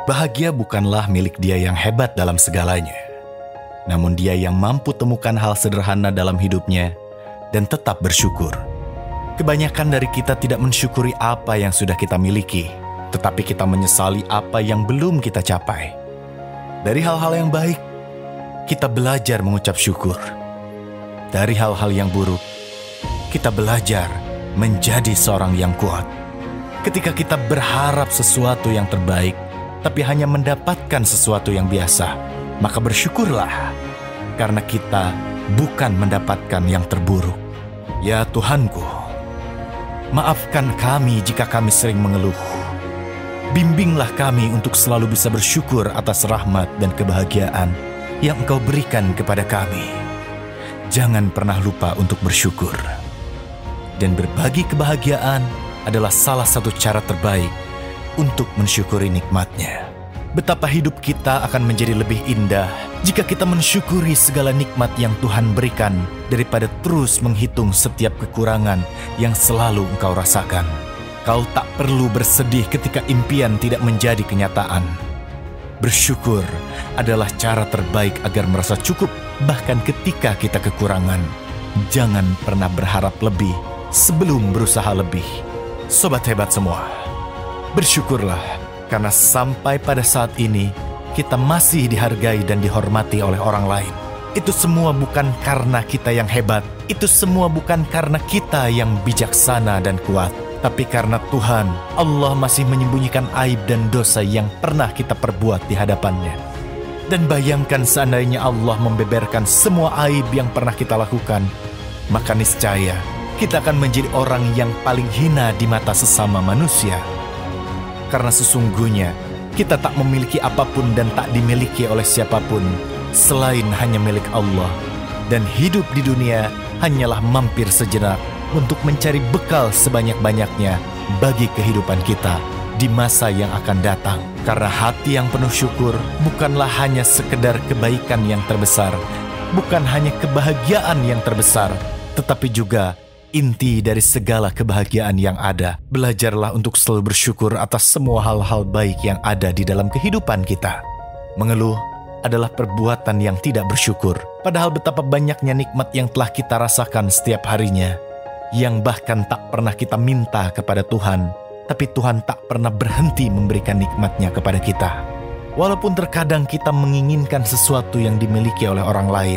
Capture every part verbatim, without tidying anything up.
Bahagia bukanlah milik dia yang hebat dalam segalanya, namun dia yang mampu temukan hal sederhana dalam hidupnya dan tetap bersyukur. Kebanyakan dari kita tidak mensyukuri apa yang sudah kita miliki, tetapi kita menyesali apa yang belum kita capai. Dari hal-hal yang baik, kita belajar mengucap syukur. Dari hal-hal yang buruk, kita belajar menjadi seorang yang kuat. Ketika kita berharap sesuatu yang terbaik, tapi hanya mendapatkan sesuatu yang biasa, maka bersyukurlah, karena kita bukan mendapatkan yang terburuk. Ya Tuhanku, maafkan kami jika kami sering mengeluh. Bimbinglah kami untuk selalu bisa bersyukur atas rahmat dan kebahagiaan yang Engkau berikan kepada kami. Jangan pernah lupa untuk bersyukur. Dan berbagi kebahagiaan adalah salah satu cara terbaik untuk mensyukuri nikmatnya. Betapa hidup kita akan menjadi lebih indah jika kita mensyukuri segala nikmat yang Tuhan berikan daripada terus menghitung setiap kekurangan yang selalu engkau rasakan. Kau tak perlu bersedih ketika impian tidak menjadi kenyataan. Bersyukur adalah cara terbaik agar merasa cukup bahkan ketika kita kekurangan. Jangan pernah berharap lebih sebelum berusaha lebih. Sobat hebat semua, bersyukurlah karena sampai pada saat ini kita masih dihargai dan dihormati oleh orang lain. Itu semua bukan karena kita yang hebat, itu semua bukan karena kita yang bijaksana dan kuat, tapi karena Tuhan, Allah masih menyembunyikan aib dan dosa yang pernah kita perbuat di hadapannya. Dan bayangkan seandainya Allah membeberkan semua aib yang pernah kita lakukan, maka niscaya kita akan menjadi orang yang paling hina di mata sesama manusia. Karena sesungguhnya kita tak memiliki apapun dan tak dimiliki oleh siapapun selain hanya milik Allah. Dan hidup di dunia hanyalah mampir sejenak untuk mencari bekal sebanyak-banyaknya bagi kehidupan kita di masa yang akan datang. Karena hati yang penuh syukur bukanlah hanya sekedar kebaikan yang terbesar, bukan hanya kebahagiaan yang terbesar, tetapi juga inti dari segala kebahagiaan yang ada. Belajarlah untuk selalu bersyukur atas semua hal-hal baik yang ada di dalam kehidupan kita. Mengeluh adalah perbuatan yang tidak bersyukur. Padahal betapa banyaknya nikmat yang telah kita rasakan setiap harinya, yang bahkan tak pernah kita minta kepada Tuhan, tapi Tuhan tak pernah berhenti memberikan nikmatnya kepada kita. Walaupun terkadang kita menginginkan sesuatu yang dimiliki oleh orang lain,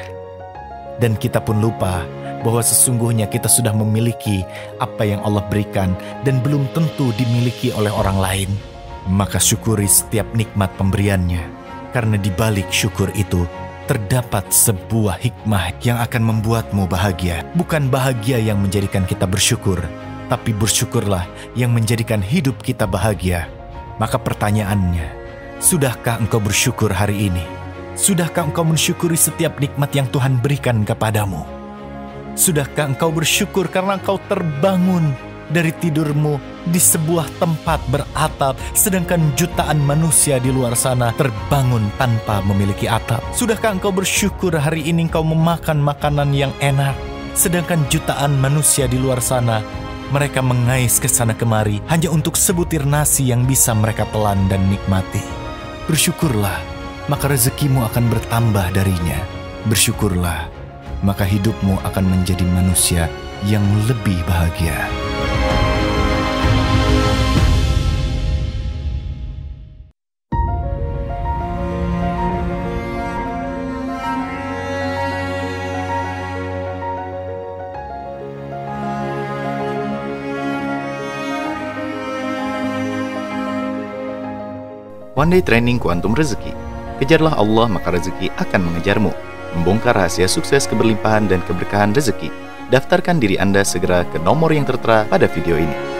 dan kita pun lupa bahwa sesungguhnya kita sudah memiliki apa yang Allah berikan dan belum tentu dimiliki oleh orang lain. Maka syukuri setiap nikmat pemberiannya, karena di balik syukur itu terdapat sebuah hikmah yang akan membuatmu bahagia. Bukan bahagia yang menjadikan kita bersyukur, tapi bersyukurlah yang menjadikan hidup kita bahagia. Maka pertanyaannya, sudahkah engkau bersyukur hari ini? Sudahkah engkau mensyukuri setiap nikmat yang Tuhan berikan kepadamu? Sudahkah engkau bersyukur karena engkau terbangun dari tidurmu di sebuah tempat beratap, sedangkan jutaan manusia di luar sana terbangun tanpa memiliki atap? Sudahkah engkau bersyukur hari ini engkau memakan makanan yang enak, sedangkan jutaan manusia di luar sana mereka mengais ke sana kemari hanya untuk sebutir nasi yang bisa mereka telan dan nikmati? Bersyukurlah, maka rezekimu akan bertambah darinya. Bersyukurlah, maka hidupmu akan menjadi manusia yang lebih bahagia. One Day Training Kuantum Rezeki. Kejarlah Allah maka rezeki akan mengejarmu. Membongkar rahasia sukses, keberlimpahan, dan keberkahan rezeki. Daftarkan diri Anda segera ke nomor yang tertera pada video ini.